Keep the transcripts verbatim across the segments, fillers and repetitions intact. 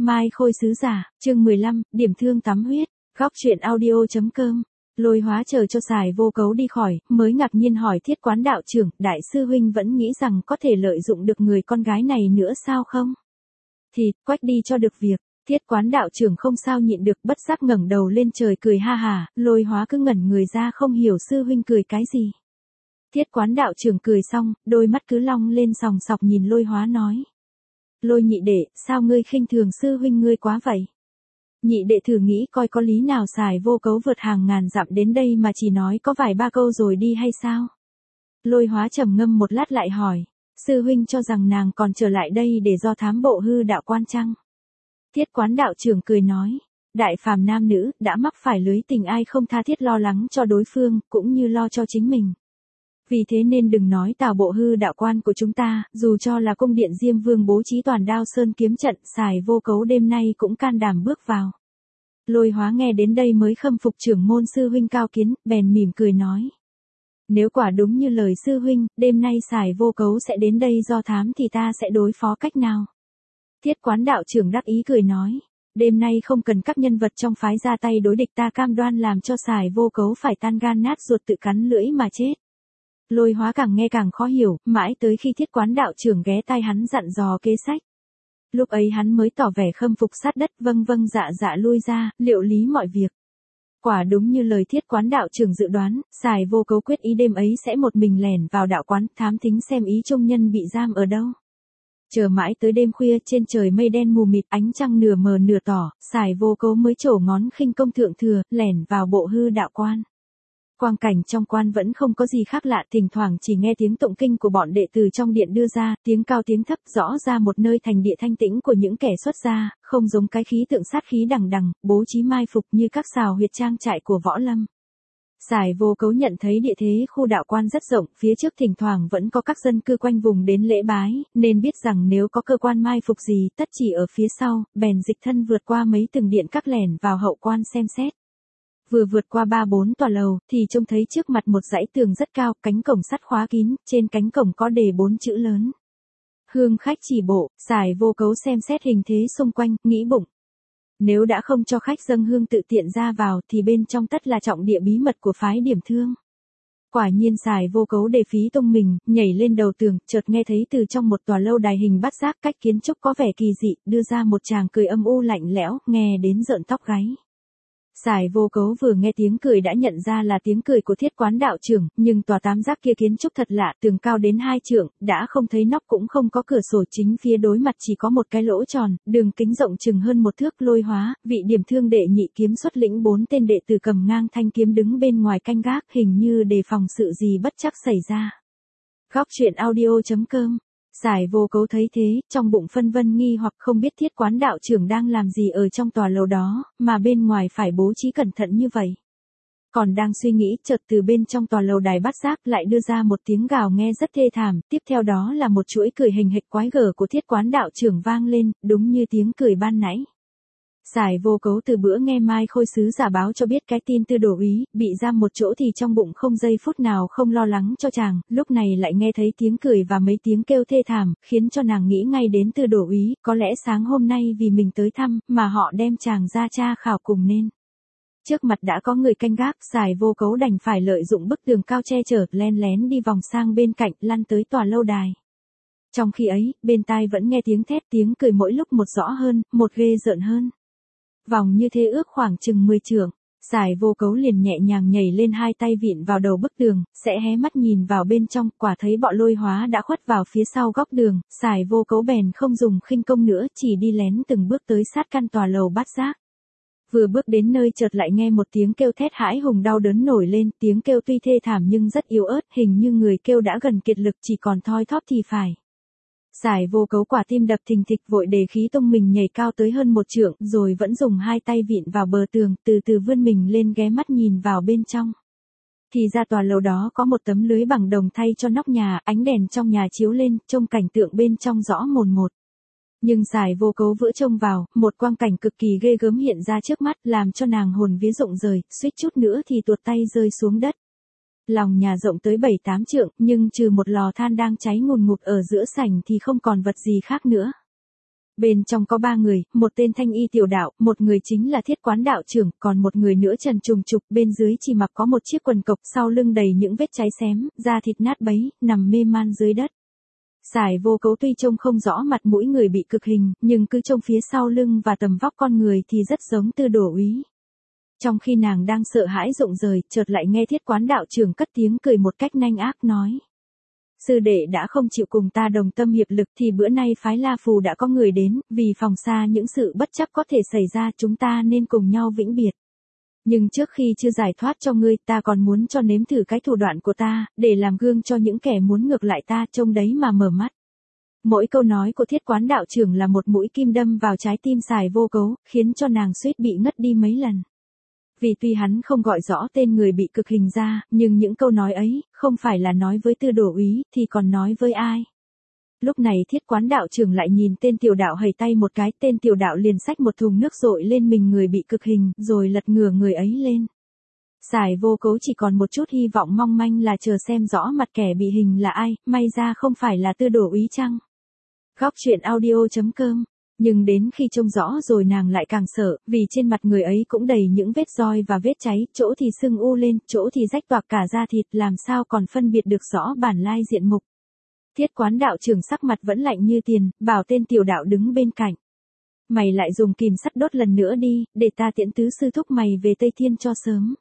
Mai Khôi sứ giả, chương mười lăm, điểm thương tắm huyết, góc truyện audio.com. Lôi Hóa chờ cho Sài Vô Cấu đi khỏi, mới ngạc nhiên hỏi Thiết Quán đạo trưởng, đại sư huynh vẫn nghĩ rằng có thể lợi dụng được người con gái này nữa sao không? Thì, quách đi cho được việc. Thiết Quán đạo trưởng không sao nhịn được, bất giác ngẩng đầu lên trời cười ha hà. Lôi Hóa cứ ngẩn người ra không hiểu sư huynh cười cái gì. Thiết Quán đạo trưởng cười xong, đôi mắt cứ long lên sòng sọc nhìn Lôi Hóa nói. Lôi nhị đệ, sao ngươi khinh thường sư huynh ngươi quá vậy? Nhị đệ thử nghĩ coi có lý nào Sài Vô Cấu vượt hàng ngàn dặm đến đây mà chỉ nói có vài ba câu rồi đi hay sao? Lôi Hóa trầm ngâm một lát lại hỏi, sư huynh cho rằng nàng còn trở lại đây để do thám bộ hư đạo quan chăng? Thiết Quán đạo trưởng cười nói, đại phàm nam nữ, đã mắc phải lưới tình ai không tha thiết lo lắng cho đối phương, cũng như lo cho chính mình. Vì thế nên đừng nói tào bộ hư đạo quan của chúng ta, dù cho là cung điện Diêm Vương bố trí toàn đao sơn kiếm trận, Sài Vô Cấu đêm nay cũng can đảm bước vào. Lôi Hóa nghe đến đây mới khâm phục trưởng môn sư huynh cao kiến, bèn mỉm cười nói. Nếu quả đúng như lời sư huynh, đêm nay Sài Vô Cấu sẽ đến đây do thám thì ta sẽ đối phó cách nào? Thiết Quán đạo trưởng đắc ý cười nói, đêm nay không cần các nhân vật trong phái ra tay đối địch, ta cam đoan làm cho Sài Vô Cấu phải tan gan nát ruột tự cắn lưỡi mà chết. Lôi Hóa càng nghe càng khó hiểu, mãi tới khi Thiết Quán đạo trưởng ghé tai hắn dặn dò kế sách. Lúc ấy hắn mới tỏ vẻ khâm phục sát đất, vâng vâng dạ dạ lui ra, liệu lý mọi việc. Quả đúng như lời Thiết Quán đạo trưởng dự đoán, Sài Vô Cấu quyết ý đêm ấy sẽ một mình lẻn vào đạo quán, thám thính xem ý trung nhân bị giam ở đâu. Chờ mãi tới đêm khuya, trên trời mây đen mù mịt, ánh trăng nửa mờ nửa tỏ, Sài Vô Cấu mới trổ ngón khinh công thượng thừa, lẻn vào bộ hư đạo quan. Quang cảnh trong quan vẫn không có gì khác lạ, thỉnh thoảng chỉ nghe tiếng tụng kinh của bọn đệ tử trong điện đưa ra, tiếng cao tiếng thấp, rõ ra một nơi thành địa thanh tĩnh của những kẻ xuất gia, không giống cái khí tượng sát khí đằng đằng, bố trí mai phục như các sào huyệt trang trại của võ lâm. Sài Vô Cấu nhận thấy địa thế khu đạo quan rất rộng, phía trước thỉnh thoảng vẫn có các dân cư quanh vùng đến lễ bái, nên biết rằng nếu có cơ quan mai phục gì, tất chỉ ở phía sau, bèn dịch thân vượt qua mấy từng điện các lẻn vào hậu quan xem xét. Vừa vượt qua ba bốn tòa lầu, thì trông thấy trước mặt một dãy tường rất cao, cánh cổng sắt khóa kín, trên cánh cổng có đề bốn chữ lớn. Hương khách chỉ bộ. Sài Vô Cấu xem xét hình thế xung quanh, nghĩ bụng. Nếu đã không cho khách dâng hương tự tiện ra vào, thì bên trong tất là trọng địa bí mật của phái Điểm Thương. Quả nhiên Sài Vô Cấu đề phí tung mình, nhảy lên đầu tường, chợt nghe thấy từ trong một tòa lâu đài hình bát giác cách kiến trúc có vẻ kỳ dị, đưa ra một tràng cười âm u lạnh lẽo, nghe đến rợn tóc gáy. Sài Vô Cấu vừa nghe tiếng cười đã nhận ra là tiếng cười của Thiết Quán đạo trưởng, nhưng tòa tam giác kia kiến trúc thật lạ, tường cao đến hai trượng, đã không thấy nóc cũng không có cửa sổ, chính phía đối mặt chỉ có một cái lỗ tròn, đường kính rộng chừng hơn một thước. Lôi Hóa, vị Điểm Thương đệ nhị kiếm xuất lĩnh bốn tên đệ tử cầm ngang thanh kiếm đứng bên ngoài canh gác, hình như đề phòng sự gì bất trắc xảy ra. Góc truyện audio.com. Sài Vô Cấu thấy thế, trong bụng phân vân nghi hoặc không biết Thiết Quán đạo trưởng đang làm gì ở trong tòa lầu đó, mà bên ngoài phải bố trí cẩn thận như vậy. Còn đang suy nghĩ, chợt từ bên trong tòa lầu đài bát giác lại đưa ra một tiếng gào nghe rất thê thảm, tiếp theo đó là một chuỗi cười hình hệt quái gở của Thiết Quán đạo trưởng vang lên, đúng như tiếng cười ban nãy. Sài Vô Cấu từ bữa nghe Mai Khôi sứ giả báo cho biết cái tin Tư Đồ úy bị giam một chỗ thì trong bụng không giây phút nào không lo lắng cho chàng, lúc này lại nghe thấy tiếng cười và mấy tiếng kêu thê thảm, khiến cho nàng nghĩ ngay đến Tư Đồ úy, có lẽ sáng hôm nay vì mình tới thăm, mà họ đem chàng ra tra khảo cùng nên. Trước mặt đã có người canh gác, Sài Vô Cấu đành phải lợi dụng bức tường cao che chở, len lén đi vòng sang bên cạnh, lăn tới tòa lâu đài. Trong khi ấy, bên tai vẫn nghe tiếng thét, tiếng cười mỗi lúc một rõ hơn, một ghê rợn hơn. Vòng như thế ước khoảng chừng mười trượng, Sài Vô Cấu liền nhẹ nhàng nhảy lên hai tay vịn vào đầu bức tường, sẽ hé mắt nhìn vào bên trong, quả thấy bọn Lôi Hóa đã khuất vào phía sau góc đường, Sài Vô Cấu bèn không dùng khinh công nữa, chỉ đi lén từng bước tới sát căn tòa lầu bát giác. Vừa bước đến nơi chợt lại nghe một tiếng kêu thét hãi hùng đau đớn nổi lên, tiếng kêu tuy thê thảm nhưng rất yếu ớt, hình như người kêu đã gần kiệt lực, chỉ còn thoi thóp thì phải. Sài Vô Cấu quả tim đập thình thịch, vội đề khí tung mình nhảy cao tới hơn một trượng, rồi vẫn dùng hai tay vịn vào bờ tường, từ từ vươn mình lên ghé mắt nhìn vào bên trong. Thì ra tòa lầu đó có một tấm lưới bằng đồng thay cho nóc nhà, ánh đèn trong nhà chiếu lên, trông cảnh tượng bên trong rõ mồn một. Nhưng Sài Vô Cấu vỡ trông vào, một quang cảnh cực kỳ ghê gớm hiện ra trước mắt, làm cho nàng hồn vía rụng rời, suýt chút nữa thì tuột tay rơi xuống đất. Lòng nhà rộng tới bảy tám trượng, nhưng trừ một lò than đang cháy ngùn ngụt ở giữa sảnh thì không còn vật gì khác nữa. Bên trong có ba người, một tên thanh y tiểu đạo, một người chính là thiết quán đạo trưởng, còn một người nữa trần trùng trục, bên dưới chỉ mặc có một chiếc quần cộc, sau lưng đầy những vết cháy xém, da thịt nát bấy, nằm mê man dưới đất. Sải Vô Cấu tuy trông không rõ mặt mũi người bị cực hình, nhưng cứ trông phía sau lưng và tầm vóc con người thì rất giống Tư Đổ úy. Trong khi nàng đang sợ hãi rụng rời, chợt lại nghe thiết quán đạo trưởng cất tiếng cười một cách nanh ác nói. Sư đệ đã không chịu cùng ta đồng tâm hiệp lực thì bữa nay phái La Phù đã có người đến, vì phòng xa những sự bất chắc có thể xảy ra chúng ta nên cùng nhau vĩnh biệt. Nhưng trước khi chưa giải thoát cho ngươi ta còn muốn cho nếm thử cái thủ đoạn của ta, để làm gương cho những kẻ muốn ngược lại ta trông đấy mà mở mắt. Mỗi câu nói của thiết quán đạo trưởng là một mũi kim đâm vào trái tim Sải Vô Cấu, khiến cho nàng suýt bị ngất đi mấy lần. Vì tuy hắn không gọi rõ tên người bị cực hình ra, nhưng những câu nói ấy, không phải là nói với Tư Đổ úy, thì còn nói với ai. Lúc này thiết quán đạo trưởng lại nhìn tên tiểu đạo hầy tay một cái, tên tiểu đạo liền xách một thùng nước dội lên mình người bị cực hình, rồi lật ngửa người ấy lên. Sải Vô Cấu chỉ còn một chút hy vọng mong manh là chờ xem rõ mặt kẻ bị hình là ai, may ra không phải là Tư Đổ úy chăng. Góc truyện audio chấm com. Nhưng đến khi trông rõ rồi nàng lại càng sợ, vì trên mặt người ấy cũng đầy những vết roi và vết cháy, chỗ thì sưng u lên, chỗ thì rách toạc cả da thịt, làm sao còn phân biệt được rõ bản lai diện mục. Thiết quán đạo trưởng sắc mặt vẫn lạnh như tiền, bảo tên tiểu đạo đứng bên cạnh. Mày lại dùng kìm sắt đốt lần nữa đi, để ta tiễn tứ sư thúc mày về Tây Thiên cho sớm.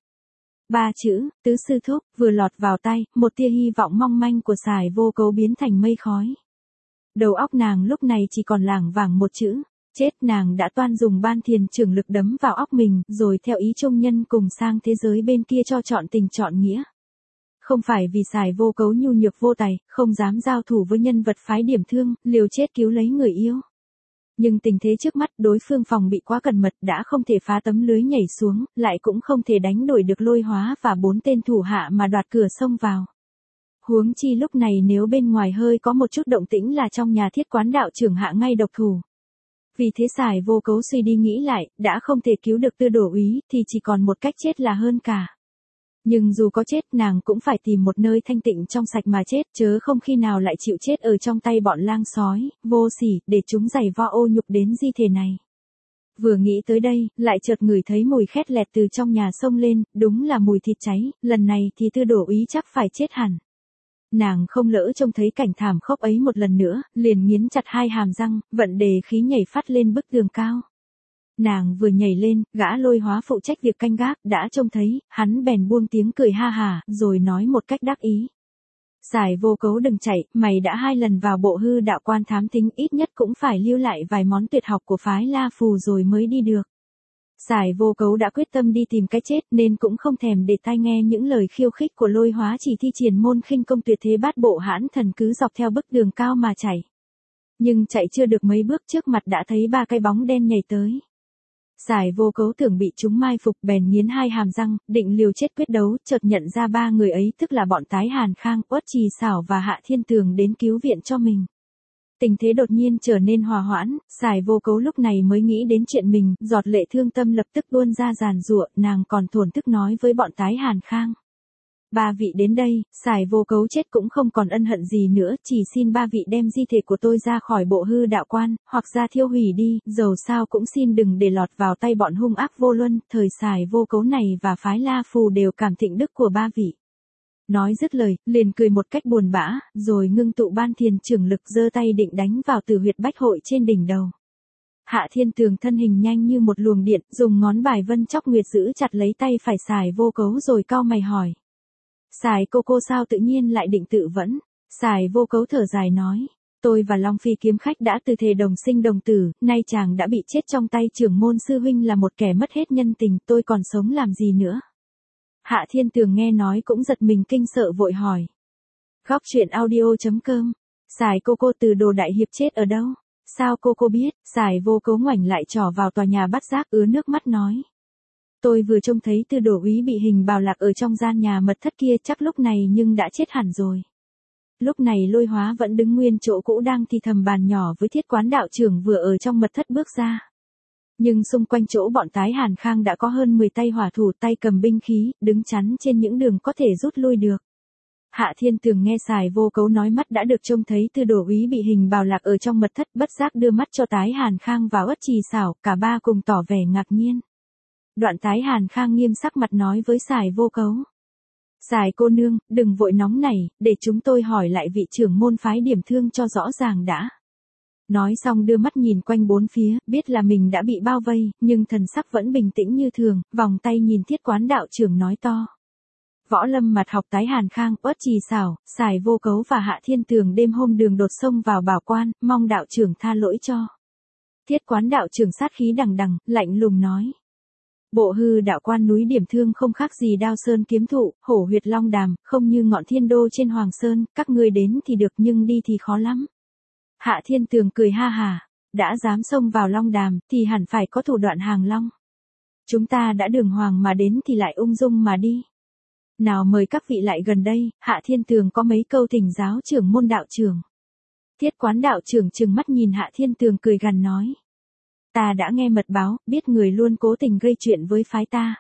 Ba chữ, tứ sư thúc, vừa lọt vào tay, một tia hy vọng mong manh của Sải Vô Cấu biến thành mây khói. Đầu óc nàng lúc này chỉ còn lảng vảng một chữ, chết. Nàng đã toan dùng ban thiền trưởng lực đấm vào óc mình, rồi theo ý trung nhân cùng sang thế giới bên kia cho chọn tình chọn nghĩa. Không phải vì Sải Vô Cấu nhu nhược vô tài, không dám giao thủ với nhân vật phái Điểm Thương, liều chết cứu lấy người yêu. Nhưng tình thế trước mắt đối phương phòng bị quá cẩn mật, đã không thể phá tấm lưới nhảy xuống, lại cũng không thể đánh đổi được Lôi Hóa và bốn tên thủ hạ mà đoạt cửa xông vào. Huống chi lúc này nếu bên ngoài hơi có một chút động tĩnh là trong nhà thiết quán đạo trưởng hạ ngay độc thủ. Vì thế Sải Vô Cấu suy đi nghĩ lại, đã không thể cứu được Tư Đổ úy, thì chỉ còn một cách chết là hơn cả. Nhưng dù có chết, nàng cũng phải tìm một nơi thanh tịnh trong sạch mà chết, chớ không khi nào lại chịu chết ở trong tay bọn lang sói, vô sỉ, để chúng giày vo ô nhục đến di thể này. Vừa nghĩ tới đây, lại chợt ngửi thấy mùi khét lẹt từ trong nhà xông lên, đúng là mùi thịt cháy, lần này thì Tư Đổ úy chắc phải chết hẳn. Nàng không lỡ trông thấy cảnh thảm khốc ấy một lần nữa, liền nghiến chặt hai hàm răng, vận đề khí nhảy phát lên bức tường cao. Nàng vừa nhảy lên, gã Lôi Hóa phụ trách việc canh gác, đã trông thấy, hắn bèn buông tiếng cười ha hả, rồi nói một cách đắc ý. Sải Vô Cấu đừng chạy, mày đã hai lần vào bộ hư đạo quan thám thính, ít nhất cũng phải lưu lại vài món tuyệt học của phái La Phù rồi mới đi được. Sải Vô Cấu đã quyết tâm đi tìm cái chết nên cũng không thèm để tai nghe những lời khiêu khích của Lôi Hóa, chỉ thi triển môn khinh công tuyệt thế bát bộ hãn thần cứ dọc theo bức tường cao mà chạy. Nhưng chạy chưa được mấy bước trước mặt đã thấy ba cái bóng đen nhảy tới. Sải Vô Cấu tưởng bị chúng mai phục bèn nghiến hai hàm răng, định liều chết quyết đấu, chợt nhận ra ba người ấy tức là bọn Tái Hàn Khang, Uất Trì Xảo và Hạ Thiên Tường đến cứu viện cho mình. Tình thế đột nhiên trở nên hòa hoãn, Sải Vô Cấu lúc này mới nghĩ đến chuyện mình, giọt lệ thương tâm lập tức tuôn ra giàn giụa, nàng còn thổn thức nói với bọn Tái Hàn Khang. Ba vị đến đây, Sải Vô Cấu chết cũng không còn ân hận gì nữa, chỉ xin ba vị đem di thể của tôi ra khỏi bộ hư đạo quan, hoặc ra thiêu hủy đi, dầu sao cũng xin đừng để lọt vào tay bọn hung ác vô luân. Thời Sải Vô Cấu này và phái La Phù đều cảm thịnh đức của ba vị. Nói dứt lời, liền cười một cách buồn bã, rồi ngưng tụ ban thiền trưởng lực giơ tay định đánh vào tử huyệt bách hội trên đỉnh đầu. Hạ Thiên Tường thân hình nhanh như một luồng điện, dùng ngón bài vân chóc nguyệt giữ chặt lấy tay phải Sải Vô Cấu rồi cau mày hỏi. Sải cô cô sao tự nhiên lại định tự vẫn? Sải Vô Cấu thở dài nói. Tôi và Long Phi kiếm khách đã từ thề đồng sinh đồng tử, nay chàng đã bị chết trong tay trưởng môn sư huynh là một kẻ mất hết nhân tình, tôi còn sống làm gì nữa? Hạ Thiên Tường nghe nói cũng giật mình kinh sợ vội hỏi. Góc truyện audio chấm com. Sải cô cô Từ Đồ đại hiệp chết ở đâu? Sao cô cô biết? Sải Vô Cấu ngoảnh lại trỏ vào tòa nhà bát giác ứa nước mắt nói. Tôi vừa trông thấy Tư Đổ úy bị hình bào lạc ở trong gian nhà mật thất kia, chắc lúc này nhưng đã chết hẳn rồi. Lúc này Lôi Hóa vẫn đứng nguyên chỗ cũ đang thì thầm bàn nhỏ với thiết quán đạo trưởng vừa ở trong mật thất bước ra. Nhưng xung quanh chỗ bọn Tái Hàn Khang đã có hơn mười tay hỏa thủ tay cầm binh khí, đứng chắn trên những đường có thể rút lui được. Hạ Thiên Tường nghe Sài Vô Cấu nói mắt đã được trông thấy Tư Đồ úy bị hình bào lạc ở trong mật thất, bất giác đưa mắt cho Tái Hàn Khang và Uất Trì Xảo, cả ba cùng tỏ vẻ ngạc nhiên. Đoạn Tái Hàn Khang nghiêm sắc mặt nói với Sài Vô Cấu. Sài cô nương, đừng vội nóng này, để chúng tôi hỏi lại vị trưởng môn phái Điểm Thương cho rõ ràng đã. Nói xong đưa mắt nhìn quanh bốn phía, biết là mình đã bị bao vây, nhưng thần sắc vẫn bình tĩnh như thường, vòng tay nhìn Thiết Quán đạo trưởng nói to. Võ Lâm mặt học Tái Hàn Khang, Uất Trì Xảo, Sài Vô Cấu và Hạ Thiên Tường đêm hôm đường đột xông vào bảo quan, mong đạo trưởng tha lỗi cho. Thiết Quán đạo trưởng sát khí đằng đằng, lạnh lùng nói. Bộ hư đạo quan núi Điểm Thương không khác gì Đao Sơn kiếm thụ, hổ huyệt long đàm, không như ngọn thiên đô trên Hoàng Sơn, các ngươi đến thì được nhưng đi thì khó lắm. Hạ Thiên Tường cười ha hà, đã dám xông vào long đàm, thì hẳn phải có thủ đoạn hàng long. Chúng ta đã đường hoàng mà đến thì lại ung dung mà đi. Nào mời các vị lại gần đây, Hạ Thiên Tường có mấy câu thỉnh giáo trưởng môn đạo trưởng. Thiết Quán đạo trưởng trừng mắt nhìn Hạ Thiên Tường cười gằn nói. Ta đã nghe mật báo, biết người luôn cố tình gây chuyện với phái ta.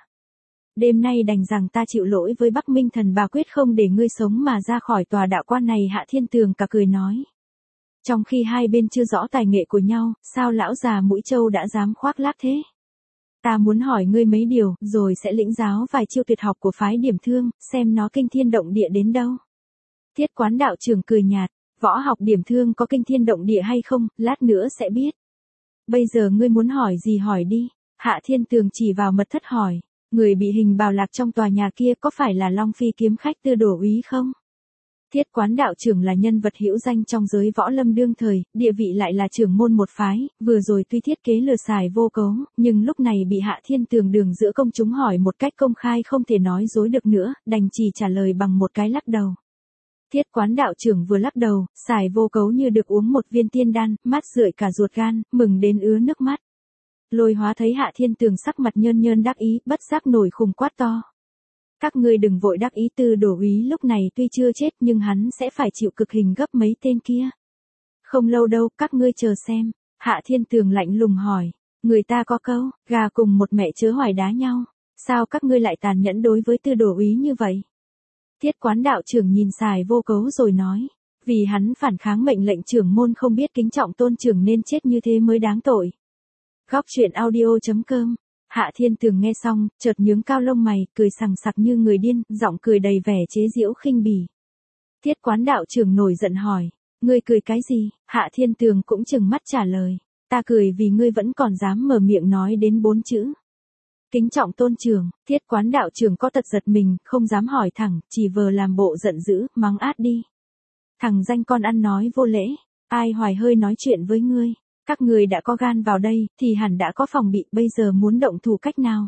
Đêm nay đành rằng ta chịu lỗi với Bắc Minh Thần bà quyết không để ngươi sống mà ra khỏi tòa đạo quan này. Hạ Thiên Tường cả cười nói. Trong khi hai bên chưa rõ tài nghệ của nhau, sao lão già Mũi Châu đã dám khoác lác thế? Ta muốn hỏi ngươi mấy điều, rồi sẽ lĩnh giáo vài chiêu tuyệt học của phái Điểm Thương, xem nó kinh thiên động địa đến đâu. Thiết Quán đạo trưởng cười nhạt, võ học Điểm Thương có kinh thiên động địa hay không, lát nữa sẽ biết. Bây giờ ngươi muốn hỏi gì hỏi đi. Hạ Thiên Tường chỉ vào mật thất hỏi, người bị hình bào lạc trong tòa nhà kia có phải là Long Phi kiếm khách Tư Đồ úy không? Thiết Quán đạo trưởng là nhân vật hữu danh trong giới võ lâm đương thời, địa vị lại là trưởng môn một phái, vừa rồi tuy thiết kế lừa Sài Vô Cấu, nhưng lúc này bị Hạ Thiên Tường đường giữa công chúng hỏi một cách công khai không thể nói dối được nữa, đành chỉ trả lời bằng một cái lắc đầu. Thiết Quán đạo trưởng vừa lắc đầu, Sài Vô Cấu như được uống một viên tiên đan, mắt rượi cả ruột gan, mừng đến ứa nước mắt. Lôi Hóa thấy Hạ Thiên Tường sắc mặt nhơn nhơn đắc ý, bất giác nổi khùng quát to. Các ngươi đừng vội đắc ý, Tư Đồ úy lúc này tuy chưa chết nhưng hắn sẽ phải chịu cực hình gấp mấy tên kia. Không lâu đâu, các ngươi chờ xem. Hạ Thiên Tường lạnh lùng hỏi, người ta có câu, gà cùng một mẹ chớ hoài đá nhau, sao các ngươi lại tàn nhẫn đối với Tư Đồ úy như vậy? Thiết Quán đạo trưởng nhìn Sài Vô Cấu rồi nói, vì hắn phản kháng mệnh lệnh trưởng môn không biết kính trọng tôn trưởng nên chết như thế mới đáng tội. Góc truyện audio chấm com. Hạ Thiên Tường nghe xong, chợt nhướng cao lông mày, cười sằng sặc như người điên, giọng cười đầy vẻ chế giễu khinh bỉ. Thiết Quán đạo trưởng nổi giận hỏi, ngươi cười cái gì? Hạ Thiên Tường cũng trừng mắt trả lời, ta cười vì ngươi vẫn còn dám mở miệng nói đến bốn chữ. Kính trọng tôn trưởng. Thiết Quán đạo trưởng có tật giật mình, không dám hỏi thẳng, chỉ vờ làm bộ giận dữ, mắng át đi. Thằng danh con ăn nói vô lễ, ai hoài hơi nói chuyện với ngươi? Các người đã có gan vào đây, thì hẳn đã có phòng bị, bây giờ muốn động thủ cách nào?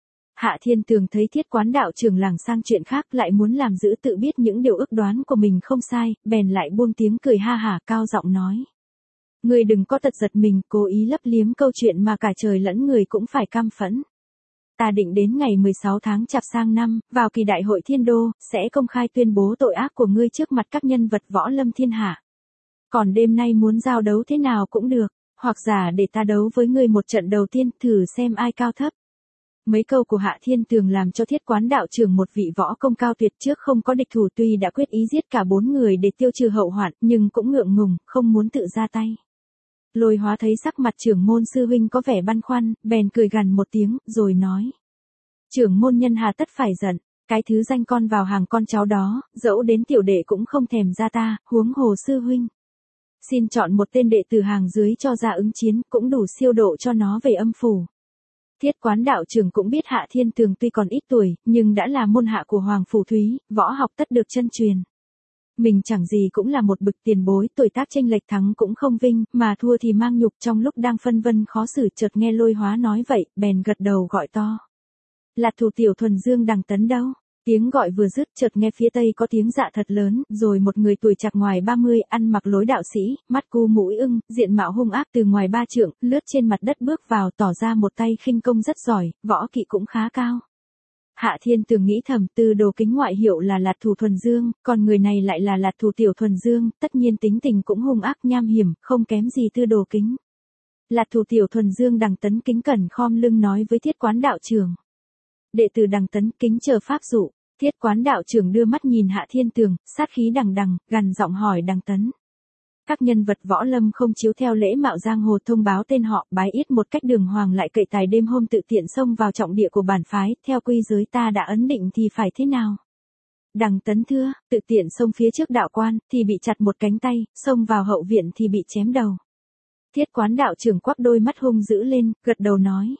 Hạ Thiên Tường thấy Thiết Quán đạo trưởng lảng sang chuyện khác, lại muốn làm giữ tự biết những điều ước đoán của mình không sai, bèn lại buông tiếng cười ha hả, cao giọng nói. Ngươi đừng có tật giật mình, cố ý lấp liếm câu chuyện mà cả trời lẫn người cũng phải căm phẫn. Ta định đến ngày mười sáu tháng Chạp sang năm, vào kỳ đại hội Thiên Đô, sẽ công khai tuyên bố tội ác của ngươi trước mặt các nhân vật võ lâm thiên hạ. Còn đêm nay muốn giao đấu thế nào cũng được. Hoặc giả để ta đấu với ngươi một trận đầu tiên, thử xem ai cao thấp. Mấy câu của Hạ Thiên Tường làm cho Thiết Quán đạo trưởng một vị võ công cao tuyệt trước không có địch thủ, tuy đã quyết ý giết cả bốn người để tiêu trừ hậu hoạn, nhưng cũng ngượng ngùng, không muốn tự ra tay. Lôi Hóa thấy sắc mặt trưởng môn sư huynh có vẻ băn khoăn, bèn cười gằn một tiếng, rồi nói. Trưởng môn nhân hà tất phải giận, cái thứ danh con vào hàng con cháu đó, dẫu đến tiểu đệ cũng không thèm ra ta, huống hồ sư huynh. Xin chọn một tên đệ tử hàng dưới cho ra ứng chiến, cũng đủ siêu độ cho nó về âm phủ. Thiết Quán đạo trưởng cũng biết Hạ Thiên Tường tuy còn ít tuổi, nhưng đã là môn hạ của Hoàng Phủ Thúy, võ học tất được chân truyền. Mình chẳng gì cũng là một bậc tiền bối, tuổi tác chênh lệch thắng cũng không vinh, mà thua thì mang nhục. Trong lúc đang phân vân khó xử, chợt nghe Lôi Hóa nói vậy, bèn gật đầu gọi to. Là thủ tiểu thuần dương Đằng Tấn đâu? Tiếng gọi vừa dứt, chợt nghe phía tây có tiếng dạ thật lớn, rồi một người tuổi chạc ngoài ba mươi, ăn mặc lối đạo sĩ, mắt cu mũi ưng, diện mạo hung ác từ ngoài ba trượng, lướt trên mặt đất bước vào, tỏ ra một tay khinh công rất giỏi, võ kỵ cũng khá cao. Hạ Thiên Tường nghĩ thầm, Tư Đồ Kính ngoại hiệu là Lạt Thủ Thuần Dương, còn người này lại là Lạt Thủ Tiểu Thuần Dương, tất nhiên tính tình cũng hung ác nham hiểm, không kém gì Tư Đồ Kính. Lạt Thủ Tiểu Thuần Dương Đằng Tấn kính cẩn khom lưng nói với Thiết Quán đạo trưởng. Đệ tử Đằng Tấn kính chờ pháp dụ. Thiết quán đạo trưởng đưa mắt nhìn Hạ Thiên Tường, sát khí đằng đằng, gằn giọng hỏi Đằng Tấn. Các nhân vật võ lâm không chiếu theo lễ mạo giang hồ thông báo tên họ, bái yết một cách đường hoàng lại cậy tài đêm hôm tự tiện xông vào trọng địa của bản phái, theo quy giới ta đã ấn định thì phải thế nào? Đằng Tấn thưa, tự tiện xông phía trước đạo quan, thì bị chặt một cánh tay, xông vào hậu viện thì bị chém đầu. Thiết quán đạo trưởng quắc đôi mắt hung dữ lên, gật đầu nói.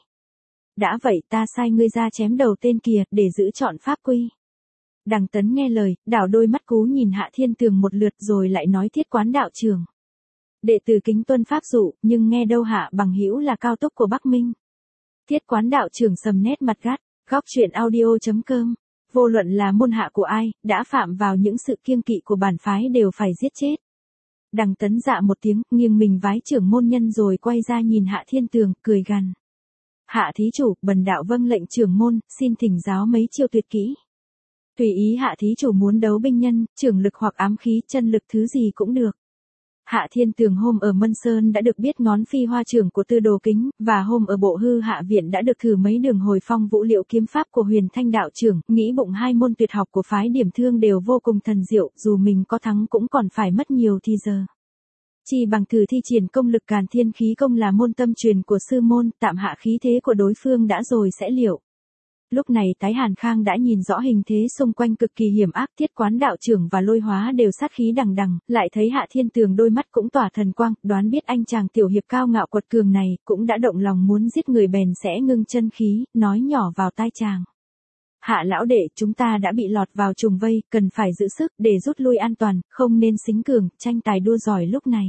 Đã vậy ta sai ngươi ra chém đầu tên kia, để giữ trọn pháp quy. Đằng Tấn nghe lời, đảo đôi mắt cú nhìn Hạ Thiên Tường một lượt rồi lại nói Thiết quán đạo trưởng. Đệ tử kính tuân pháp dụ, nhưng nghe đâu Hạ bằng hữu là cao túc của Bắc Minh. Thiết quán đạo trưởng sầm nét mặt gắt, góc truyện audio chấm com. Vô luận là môn hạ của ai, đã phạm vào những sự kiêng kỵ của bản phái đều phải giết chết. Đằng Tấn dạ một tiếng, nghiêng mình vái trưởng môn nhân rồi quay ra nhìn Hạ Thiên Tường, cười gằn. Hạ thí chủ, bần đạo vâng lệnh trưởng môn, xin thỉnh giáo mấy chiêu tuyệt kỹ. Tùy ý Hạ thí chủ muốn đấu binh nhân, trưởng lực hoặc ám khí, chân lực thứ gì cũng được. Hạ Thiên Tường hôm ở Mân Sơn đã được biết ngón phi hoa trưởng của Tư Đồ Kính, và hôm ở Bộ Hư Hạ Viện đã được thử mấy đường hồi phong vũ liệu kiếm pháp của Huyền Thanh đạo trưởng, nghĩ bụng hai môn tuyệt học của phái Điểm Thương đều vô cùng thần diệu, dù mình có thắng cũng còn phải mất nhiều thì giờ. Chỉ bằng thử thi triển công lực Càn Thiên khí công là môn tâm truyền của sư môn, tạm hạ khí thế của đối phương đã rồi sẽ liệu. Lúc này Tái Hàn Khang đã nhìn rõ hình thế xung quanh cực kỳ hiểm ác, Thiết quán đạo trưởng và Lôi Hóa đều sát khí đằng đằng, lại thấy Hạ Thiên Tường đôi mắt cũng tỏa thần quang, đoán biết anh chàng tiểu hiệp cao ngạo quật cường này, cũng đã động lòng muốn giết người bèn sẽ ngưng chân khí, nói nhỏ vào tai chàng. Hạ lão đệ, chúng ta đã bị lọt vào trùng vây, cần phải giữ sức để rút lui an toàn, không nên xính cường, tranh tài đua giỏi lúc này.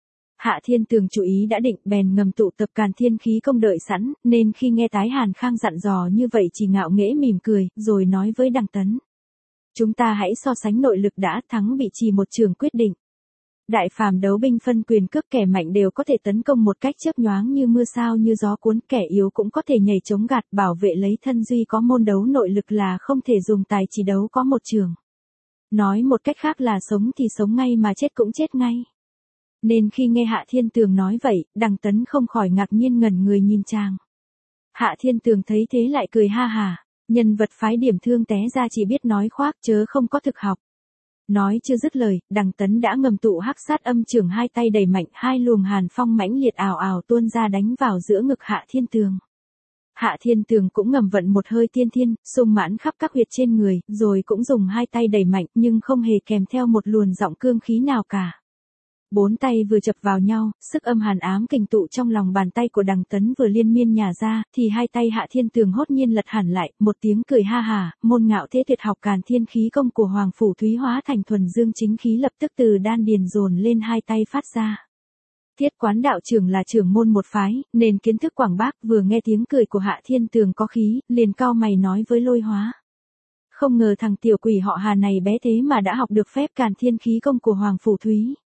Hạ Thiên Tường chú ý đã định, bèn ngầm tụ tập Càn Thiên khí công đợi sẵn, nên khi nghe Tái Hàn Khang dặn dò như vậy chỉ ngạo nghễ mỉm cười, rồi nói với Đằng Tấn. Chúng ta hãy so sánh nội lực đã, thắng bị chỉ một trường quyết định. Đại phàm đấu binh phân quyền cước, kẻ mạnh đều có thể tấn công một cách chớp nhoáng như mưa sao như gió cuốn, kẻ yếu cũng có thể nhảy chống gạt bảo vệ lấy thân, duy có môn đấu nội lực là không thể dùng tài chỉ đấu có một trường. Nói một cách khác là sống thì sống ngay mà chết cũng chết ngay. Nên khi nghe Hạ Thiên Tường nói vậy, Đằng Tấn không khỏi ngạc nhiên ngẩn người nhìn chàng. Hạ Thiên Tường thấy thế lại cười ha hà, nhân vật phái Điểm Thương té ra chỉ biết nói khoác chớ không có thực học. Nói chưa dứt lời, Đằng Tấn đã ngầm tụ hắc sát âm trưởng hai tay đẩy mạnh, hai luồng hàn phong mãnh liệt ào ào tuôn ra đánh vào giữa ngực Hạ Thiên Tường. Hạ Thiên Tường cũng ngầm vận một hơi tiên thiên, sung mãn khắp các huyệt trên người, rồi cũng dùng hai tay đẩy mạnh nhưng không hề kèm theo một luồng giọng cương khí nào cả. Bốn tay vừa chập vào nhau, sức âm hàn ám kình tụ trong lòng bàn tay của Đằng Tấn vừa liên miên nhả ra, thì hai tay Hạ Thiên Tường hốt nhiên lật hẳn lại, một tiếng cười ha hà, môn ngạo thế tuyệt học Càn Thiên khí công của Hoàng Phủ Thúy hóa thành thuần dương chính khí lập tức từ đan điền dồn lên hai tay phát ra. Thiết quán đạo trưởng là trưởng môn một phái, nên kiến thức quảng bác, vừa nghe tiếng cười của Hạ Thiên Tường có khí, liền cau mày nói với Lôi Hóa. Không ngờ thằng tiểu quỷ họ Hà này bé thế mà đã học được phép Càn Thiên khí công của Hoàng Phủ Thúy.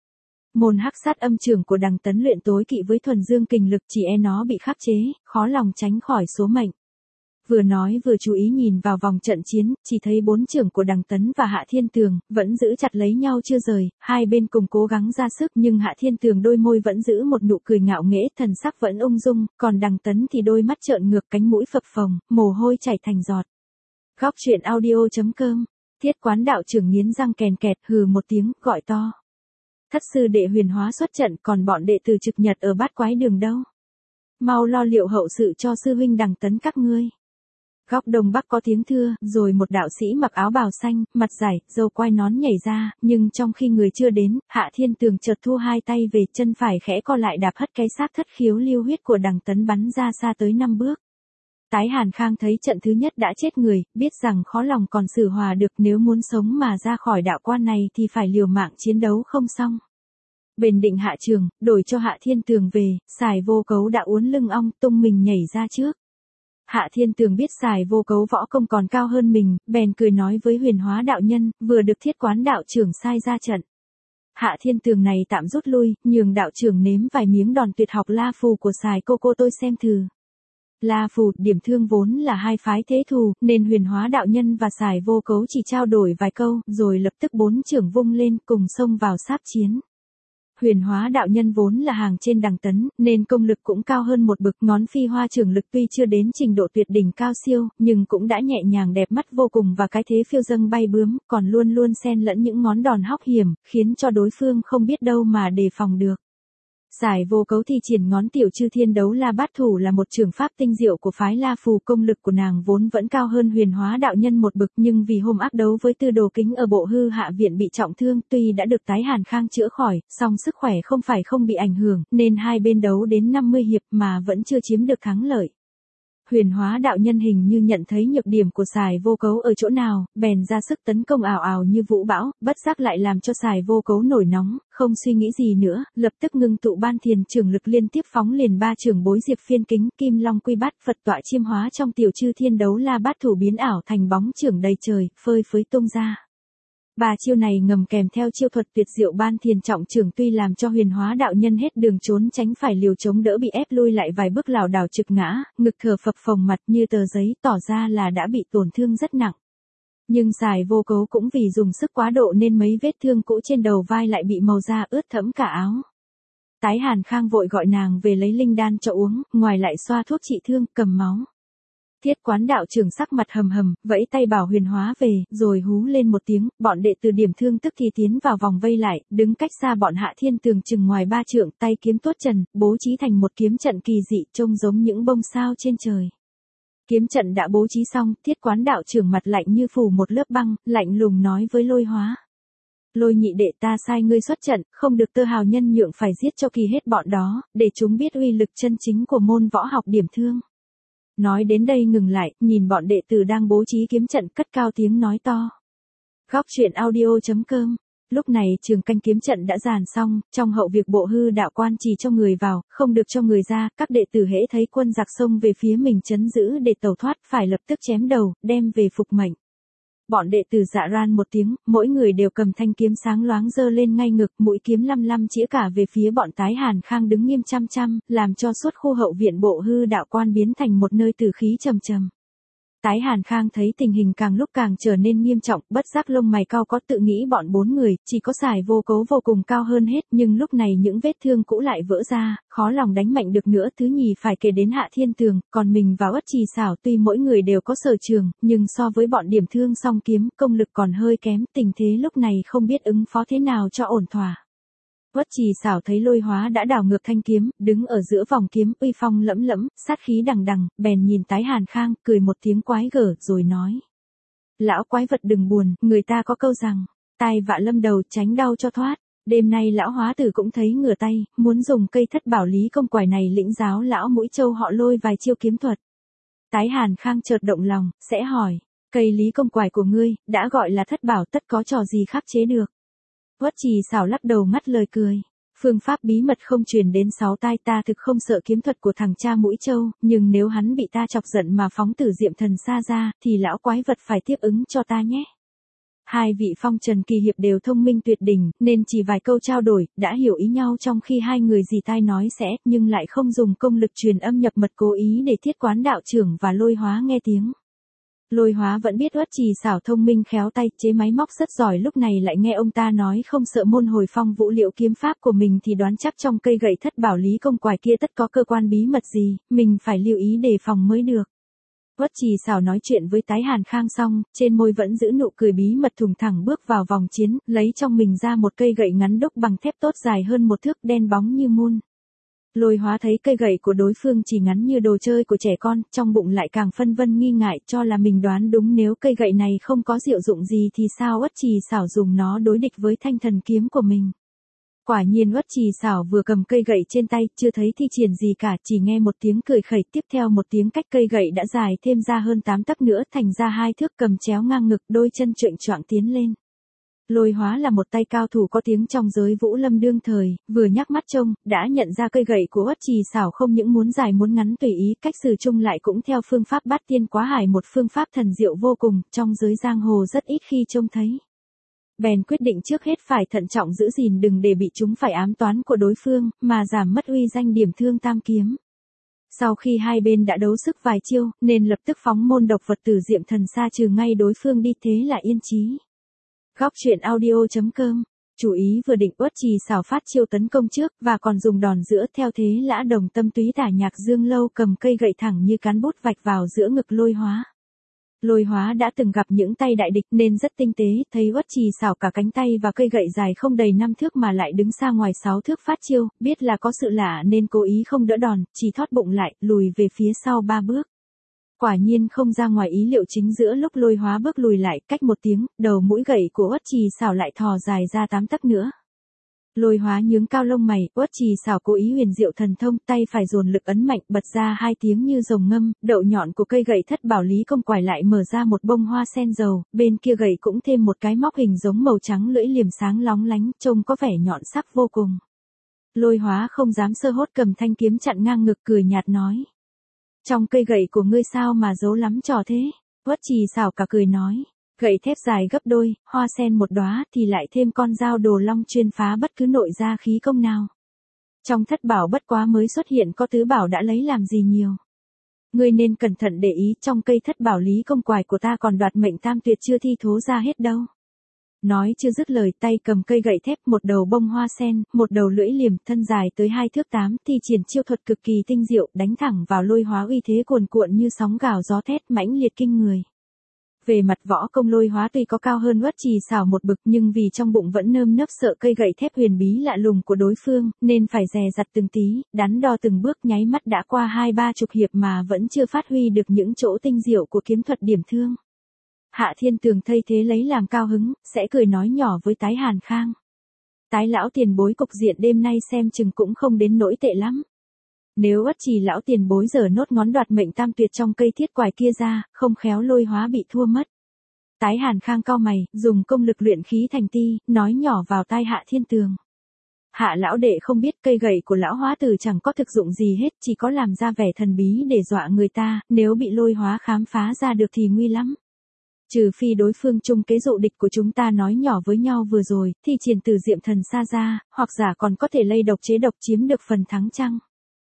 Môn hắc sát âm trưởng của Đằng Tấn luyện tối kỵ với thuần dương kình lực, chỉ e nó bị khắc chế, khó lòng tránh khỏi số mệnh. Vừa nói vừa chú ý nhìn vào vòng trận chiến, chỉ thấy bốn trưởng của Đằng Tấn và Hạ Thiên Tường vẫn giữ chặt lấy nhau chưa rời, hai bên cùng cố gắng ra sức, nhưng Hạ Thiên Tường đôi môi vẫn giữ một nụ cười ngạo nghễ, thần sắc vẫn ung dung, còn Đằng Tấn thì đôi mắt trợn ngược, cánh mũi phập phồng, mồ hôi chảy thành giọt. Góc truyện audio chấm com. Thiết quán đạo trưởng nghiến răng kèn kẹt, hừ một tiếng, gọi to. Thất sư đệ Huyền Hóa xuất trận, còn bọn đệ tử Trực Nhật ở Bát Quái Đường đâu? Mau lo liệu hậu sự cho sư huynh Đằng Tấn các ngươi. Góc Đông Bắc có tiếng thưa, rồi một đạo sĩ mặc áo bào xanh, mặt dài, râu quai nón nhảy ra, nhưng trong khi người chưa đến, Hạ Thiên Tường chợt thu hai tay về, chân phải khẽ co lại đạp hất cái xác thất khiếu lưu huyết của Đằng Tấn bắn ra xa tới năm bước. Tái Hàn Khang thấy trận thứ nhất đã chết người, biết rằng khó lòng còn xử hòa được, nếu muốn sống mà ra khỏi đạo quan này thì phải liều mạng chiến đấu không xong. Bền định hạ trường, đổi cho Hạ Thiên Tường về, Sài Vô Cấu đã uốn lưng ong, tung mình nhảy ra trước. Hạ Thiên Tường biết Sài Vô Cấu võ công còn cao hơn mình, bèn cười nói với Huyền Hóa đạo nhân, vừa được Thiết quán đạo trưởng sai ra trận. Hạ Thiên Tường này tạm rút lui, nhường đạo trưởng nếm vài miếng đòn tuyệt học La Phù của Sài cô cô tôi xem thử. La Phù, Điểm Thương vốn là hai phái thế thù, nên Huyền Hóa đạo nhân và Sài Vô Cấu chỉ trao đổi vài câu, rồi lập tức bốn trưởng vung lên cùng xông vào sáp chiến. Huyền Hóa đạo nhân vốn là hàng trên đằng tấn, nên công lực cũng cao hơn một bậc. Ngón phi hoa trưởng lực tuy chưa đến trình độ tuyệt đỉnh cao siêu, nhưng cũng đã nhẹ nhàng đẹp mắt vô cùng, và cái thế phiêu dâng bay bướm, còn luôn luôn xen lẫn những ngón đòn hóc hiểm, khiến cho đối phương không biết đâu mà đề phòng được. Giải vô cấu thi triển ngón tiểu chư thiên đấu la bát thủ là một trường pháp tinh diệu của phái La Phù. Công lực của nàng vốn vẫn cao hơn Huyền Hóa đạo nhân một bậc, nhưng vì hôm ác đấu với Tư Đồ Kính ở Bộ Hư Hạ Viện bị trọng thương, tuy đã được Tái Hàn Khang chữa khỏi, song sức khỏe không phải không bị ảnh hưởng, nên hai bên đấu đến năm mươi hiệp mà vẫn chưa chiếm được thắng lợi. Huyền Hóa đạo nhân hình như nhận thấy nhược điểm của Sài Vô Cấu ở chỗ nào, bèn ra sức tấn công ào ào như vũ bão, bất giác lại làm cho Sài Vô Cấu nổi nóng, không suy nghĩ gì nữa, lập tức ngưng tụ ban thiền trưởng lực liên tiếp phóng liền ba trường bối diệp phiên kính, kim long quy bát, Phật tọa chiêm hóa trong tiểu chư thiên đấu la bát thủ biến ảo thành bóng trưởng đầy trời, phơi phới tung ra. Ba chiêu này ngầm kèm theo chiêu thuật tuyệt diệu ban thiền trọng trưởng, tuy làm cho Huyền Hóa đạo nhân hết đường trốn tránh, phải liều chống đỡ bị ép lui lại vài bước lảo đảo trực ngã, ngực thở phập phồng, mặt như tờ giấy, tỏ ra là đã bị tổn thương rất nặng. Nhưng Sài Vô Cấu cũng vì dùng sức quá độ nên mấy vết thương cũ trên đầu vai lại bị màu da ướt thẫm cả áo. Tái Hàn Khang vội gọi nàng về lấy linh đan cho uống, ngoài lại xoa thuốc trị thương, cầm máu. Thiết Quán đạo trưởng sắc mặt hầm hầm, vẫy tay bảo Huyền Hóa về, rồi hú lên một tiếng, bọn đệ tử điểm thương tức thì tiến vào vòng vây lại, đứng cách xa bọn Hạ Thiên Tường chừng ngoài ba trượng, tay kiếm tuốt trần, bố trí thành một kiếm trận kỳ dị, trông giống những bông sao trên trời. Kiếm trận đã bố trí xong, Thiết Quán đạo trưởng mặt lạnh như phủ một lớp băng, lạnh lùng nói với Lôi Hóa: Lôi nhị đệ, ta sai ngươi xuất trận, không được tơ hào nhân nhượng, phải giết cho kỳ hết bọn đó, để chúng biết uy lực chân chính của môn võ học điểm thương. Nói đến đây ngừng lại, nhìn bọn đệ tử đang bố trí kiếm trận, cất cao tiếng nói to. Góc truyện audio chấm com. Lúc này trường canh kiếm trận đã dàn xong, trong hậu việc Bộ Hư đạo quan chỉ cho người vào, không được cho người ra, các đệ tử hễ thấy quân giặc xông về phía mình trấn giữ để tẩu thoát, phải lập tức chém đầu, đem về phục mệnh. Bọn đệ tử dạ ran một tiếng, mỗi người đều cầm thanh kiếm sáng loáng giơ lên ngay ngực, mũi kiếm lăm lăm chĩa cả về phía bọn Tái Hàn Khang đứng nghiêm chăm chăm, làm cho suốt khu hậu viện Bộ Hư đạo quan biến thành một nơi tử khí trầm trầm. Tái Hàn Khang thấy tình hình càng lúc càng trở nên nghiêm trọng, bất giác lông mày cau có, tự nghĩ bọn bốn người, chỉ có Sài Vô Cấu vô cùng cao hơn hết, nhưng lúc này những vết thương cũ lại vỡ ra, khó lòng đánh mạnh được nữa. Thứ nhì phải kể đến Hạ Thiên Tường, còn mình và Uất Trì Xảo tuy mỗi người đều có sở trường, nhưng so với bọn điểm thương song kiếm, công lực còn hơi kém, tình thế lúc này không biết ứng phó thế nào cho ổn thỏa. Uất Trì Xảo thấy Lôi Hóa đã đảo ngược thanh kiếm, đứng ở giữa vòng kiếm, uy phong lẫm lẫm, sát khí đằng đằng, bèn nhìn Tái Hàn Khang, cười một tiếng quái gở, rồi nói: Lão quái vật đừng buồn, người ta có câu rằng, tai vạ lâm đầu, tránh đau cho thoát. Đêm nay lão Hóa tử cũng thấy ngửa tay, muốn dùng cây thất bảo lý công quải này lĩnh giáo lão mũi trâu họ Lôi vài chiêu kiếm thuật. Tái Hàn Khang chợt động lòng, sẽ hỏi: Cây lý công quải của ngươi, đã gọi là thất bảo, tất có trò gì khắc chế được? Uất Trì Xảo lắc đầu ngắt lời cười: Phương pháp bí mật không truyền đến sáu tai, ta thực không sợ kiếm thuật của thằng cha mũi trâu, nhưng nếu hắn bị ta chọc giận mà phóng tử diệm thần xa ra, thì lão quái vật phải tiếp ứng cho ta nhé. Hai vị phong trần kỳ hiệp đều thông minh tuyệt đỉnh, nên chỉ vài câu trao đổi, đã hiểu ý nhau, trong khi hai người dì tai nói sẽ, nhưng lại không dùng công lực truyền âm nhập mật cố ý để Thiết Quán đạo trưởng và Lôi Hóa nghe tiếng. Lôi Hóa vẫn biết Uất Trì Xảo thông minh khéo tay, chế máy móc rất giỏi, lúc này lại nghe ông ta nói không sợ môn hồi phong vũ liệu kiếm pháp của mình thì đoán chắc trong cây gậy thất bảo lý công quải kia tất có cơ quan bí mật gì, mình phải lưu ý đề phòng mới được. Uất Trì Xảo nói chuyện với Tái Hàn Khang xong, trên môi vẫn giữ nụ cười bí mật, thùng thẳng bước vào vòng chiến, lấy trong mình ra một cây gậy ngắn đúc bằng thép tốt dài hơn một thước, đen bóng như mun. Lôi Hóa thấy cây gậy của đối phương chỉ ngắn như đồ chơi của trẻ con, trong bụng lại càng phân vân nghi ngại, cho là mình đoán đúng, nếu cây gậy này không có diệu dụng gì thì sao Uất Trì Xảo dùng nó đối địch với thanh thần kiếm của mình. Quả nhiên Uất Trì Xảo vừa cầm cây gậy trên tay, chưa thấy thi triển gì cả, chỉ nghe một tiếng cười khẩy, tiếp theo một tiếng, cách cây gậy đã dài thêm ra hơn tám tấc nữa, thành ra hai thước, cầm chéo ngang ngực, đôi chân chệch choạng tiến lên. Lôi Hóa là một tay cao thủ có tiếng trong giới vũ lâm đương thời, vừa nhắc mắt trông, đã nhận ra cây gậy của Uất Trì Xảo không những muốn dài muốn ngắn tùy ý, cách sử chung lại cũng theo phương pháp bát tiên quá hải, một phương pháp thần diệu vô cùng, trong giới giang hồ rất ít khi trông thấy. Bèn quyết định trước hết phải thận trọng giữ gìn, đừng để bị chúng phải ám toán của đối phương, mà giảm mất uy danh điểm thương tam kiếm. Sau khi hai bên đã đấu sức vài chiêu, nên lập tức phóng môn độc vật tử diệm thần xa trừ ngay đối phương đi, thế là yên chí. Góc truyện audio chấm com Chủ ý vừa định Uất Trì xảo phát chiêu tấn công trước, và còn dùng đòn giữa, theo thế Lã Đồng tâm túy tả nhạc Dương Lâu cầm cây gậy thẳng như cán bút vạch vào giữa ngực Lôi Hóa. Lôi Hóa đã từng gặp những tay đại địch nên rất tinh tế, thấy Uất Trì xảo cả cánh tay và cây gậy dài không đầy năm thước mà lại đứng xa ngoài sáu thước phát chiêu, biết là có sự lạ nên cố ý không đỡ đòn, chỉ thót bụng lại, lùi về phía sau ba bước. Quả nhiên không ra ngoài ý liệu, chính giữa lúc Lôi Hóa bước lùi lại, cách một tiếng, đầu mũi gậy của Uất Trì xảo lại thò dài ra tám tấc nữa. Lôi Hóa nhướng cao lông mày, Uất Trì xảo cố ý huyền diệu thần thông, tay phải dồn lực ấn mạnh, bật ra hai tiếng như rồng ngâm, đậu nhọn của cây gậy thất bảo lý công quải lại mở ra một bông hoa sen dầu, bên kia gậy cũng thêm một cái móc hình giống màu trắng lưỡi liềm sáng lóng lánh, trông có vẻ nhọn sắc vô cùng. Lôi Hóa không dám sơ hốt, cầm thanh kiếm chặn ngang ngực, cười nhạt nói: trong cây gậy của ngươi sao mà giấu lắm trò thế? Uất Trì xảo cả cười nói: gậy thép dài gấp đôi, hoa sen một đóa thì lại thêm con dao đồ long chuyên phá bất cứ nội gia khí công nào. Trong thất bảo bất quá mới xuất hiện có tứ bảo đã lấy làm gì nhiều. Ngươi nên cẩn thận để ý, trong cây thất bảo lý công quài của ta còn đoạt mệnh tam tuyệt chưa thi thố ra hết đâu. Nói chưa dứt lời, tay cầm cây gậy thép, một đầu bông hoa sen, một đầu lưỡi liềm, thân dài tới hai thước tám, thi triển chiêu thuật cực kỳ tinh diệu, đánh thẳng vào Lôi Hóa, uy thế cuồn cuộn như sóng gào gió thét, mãnh liệt kinh người. Về mặt võ công, Lôi Hóa tuy có cao hơn Uất Trì xảo một bậc, nhưng vì trong bụng vẫn nơm nớp sợ cây gậy thép huyền bí lạ lùng của đối phương, nên phải dè dặt từng tí, đắn đo từng bước, nháy mắt đã qua hai ba chục hiệp mà vẫn chưa phát huy được những chỗ tinh diệu của kiếm thuật điểm thương. Hạ Thiên Tường thay thế lấy làm cao hứng, sẽ cười nói nhỏ với Tái Hàn Khang: Tái lão tiền bối, cục diện đêm nay xem chừng cũng không đến nỗi tệ lắm. Nếu Uất Trì lão tiền bối giờ nốt ngón đoạt mệnh tam tuyệt trong cây thiết quài kia ra, không khéo Lôi Hóa bị thua mất. Tái Hàn Khang cau mày, dùng công lực luyện khí thành ti, nói nhỏ vào tai Hạ Thiên Tường: Hạ lão đệ không biết, cây gậy của lão Hóa tử chẳng có thực dụng gì hết, chỉ có làm ra vẻ thần bí để dọa người ta, nếu bị Lôi Hóa khám phá ra được thì nguy lắm. Trừ phi đối phương chung kế dụ địch của chúng ta nói nhỏ với nhau vừa rồi, thì triển từ diệm thần xa ra, hoặc giả còn có thể lây độc chế độc chiếm được phần thắng chăng?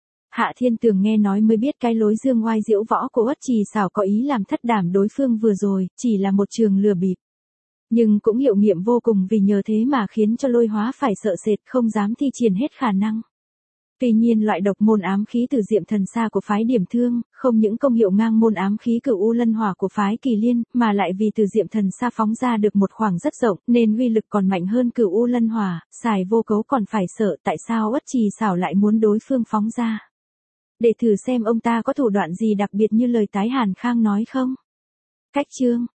Hạ Thiên Tường nghe nói mới biết cái lối dương oai diễu võ của Uất Trì xảo có ý làm thất đảm đối phương vừa rồi, chỉ là một trường lừa bịp. Nhưng cũng hiệu nghiệm vô cùng, vì nhờ thế mà khiến cho Lôi Hóa phải sợ sệt, không dám thi triển hết khả năng. Tuy nhiên loại độc môn ám khí từ diệm thần xa của phái điểm thương, không những công hiệu ngang môn ám khí cửu u lân hỏa của phái kỳ liên, mà lại vì từ diệm thần xa phóng ra được một khoảng rất rộng, nên uy lực còn mạnh hơn cửu u lân hỏa, xài vô cấu còn phải sợ, tại sao Uất Trì xảo lại muốn đối phương phóng ra. Để thử xem ông ta có thủ đoạn gì đặc biệt như lời Tái Hàn Khang nói không? Cách chương